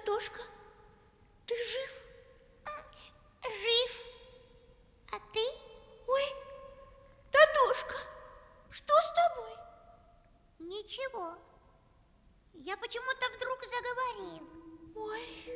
Татошка, ты жив? Жив. А ты? Ой, Татошка, что с тобой? Ничего. Я почему-то вдруг заговорил. Ой.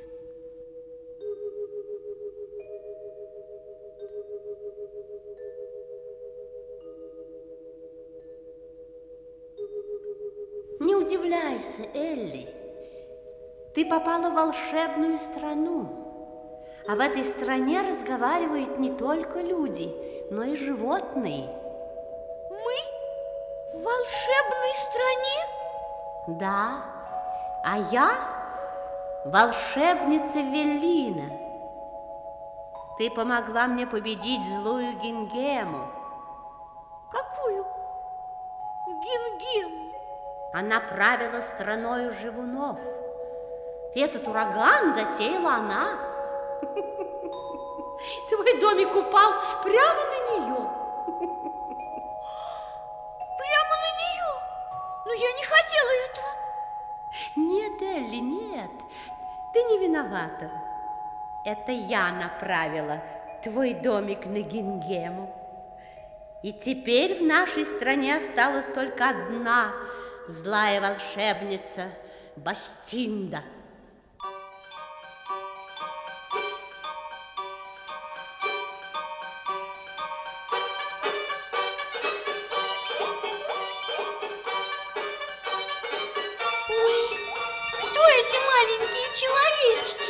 Не удивляйся, Элли. Ты попала в волшебную страну. А в этой стране разговаривают не только люди, но и животные. Мы в волшебной стране? Да, а я волшебница Веллина. Ты помогла мне победить злую Гингему. Какую Гингему? Она правила страною живунов. Этот ураган затеяла она. Твой домик упал прямо на нее. Прямо на нее? Но я не хотела этого. Нет, Элли, нет. Ты не виновата. Это я направила твой домик на Гингему. И теперь в нашей стране осталась только одна злая волшебница Бастинда. Кто эти маленькие человечки?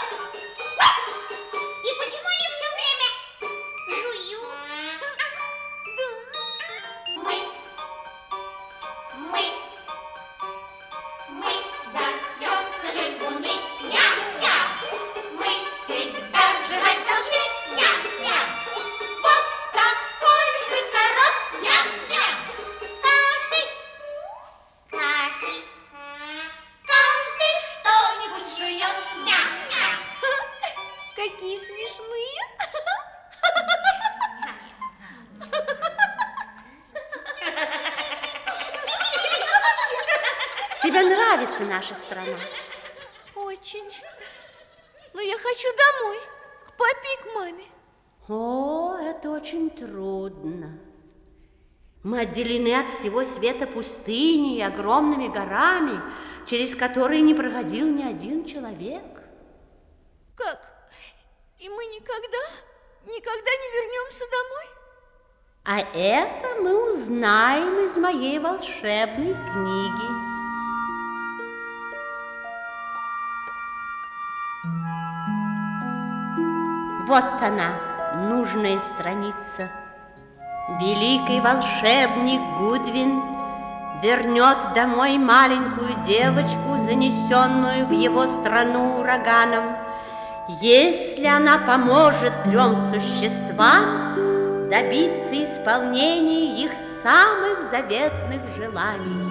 И почему они все время жуют? Мы зовемся живуны. Ням-ням. Мы всегда жрать должны. Ням-ням. Вот такой уж мы народ. Ням-ням. Каждый что-нибудь жует. Ням-ням. Какие смешные. Тебе нравится наша страна? Очень. Но я хочу домой, к папе и к маме. О, это очень трудно. Мы отделены от всего света пустыней и огромными горами, через которые не проходил ни один человек. Как? И мы никогда не вернемся домой? А это мы узнаем из моей волшебной книги. Вот она, нужная страница. Великий волшебник Гудвин вернет домой маленькую девочку, занесенную в его страну ураганом, если она поможет 3 существам добиться исполнения их самых заветных желаний.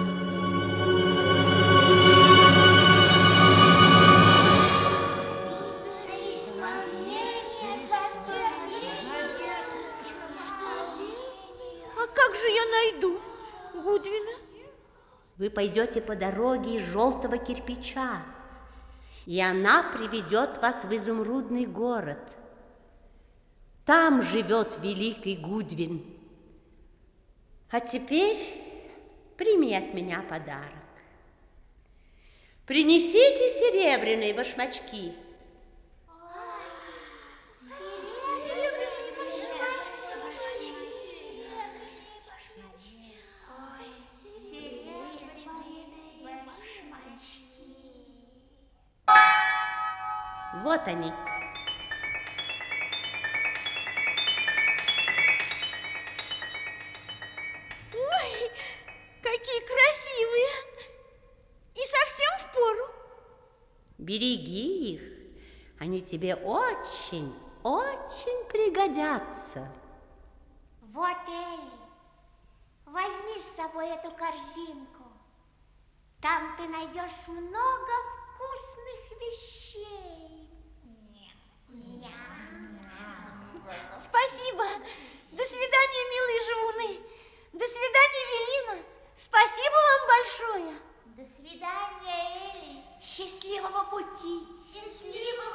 А как же я найду Гудвина? Вы пойдете по дороге из желтого кирпича, и она приведет вас в изумрудный город. Там живет великий Гудвин. А теперь прими от меня подарок. Принесите серебряные башмачки. Вот они. Ой, какие красивые! И совсем впору. Береги их. Они тебе очень, очень пригодятся. Вот, Элли, возьми с собой эту корзинку. Там ты найдешь много вкусных вещей. Спасибо. До свидания, милые живуны. До свидания, Велина. Спасибо вам большое. До свидания, Элли. Счастливо. счастливого пути. Счастливого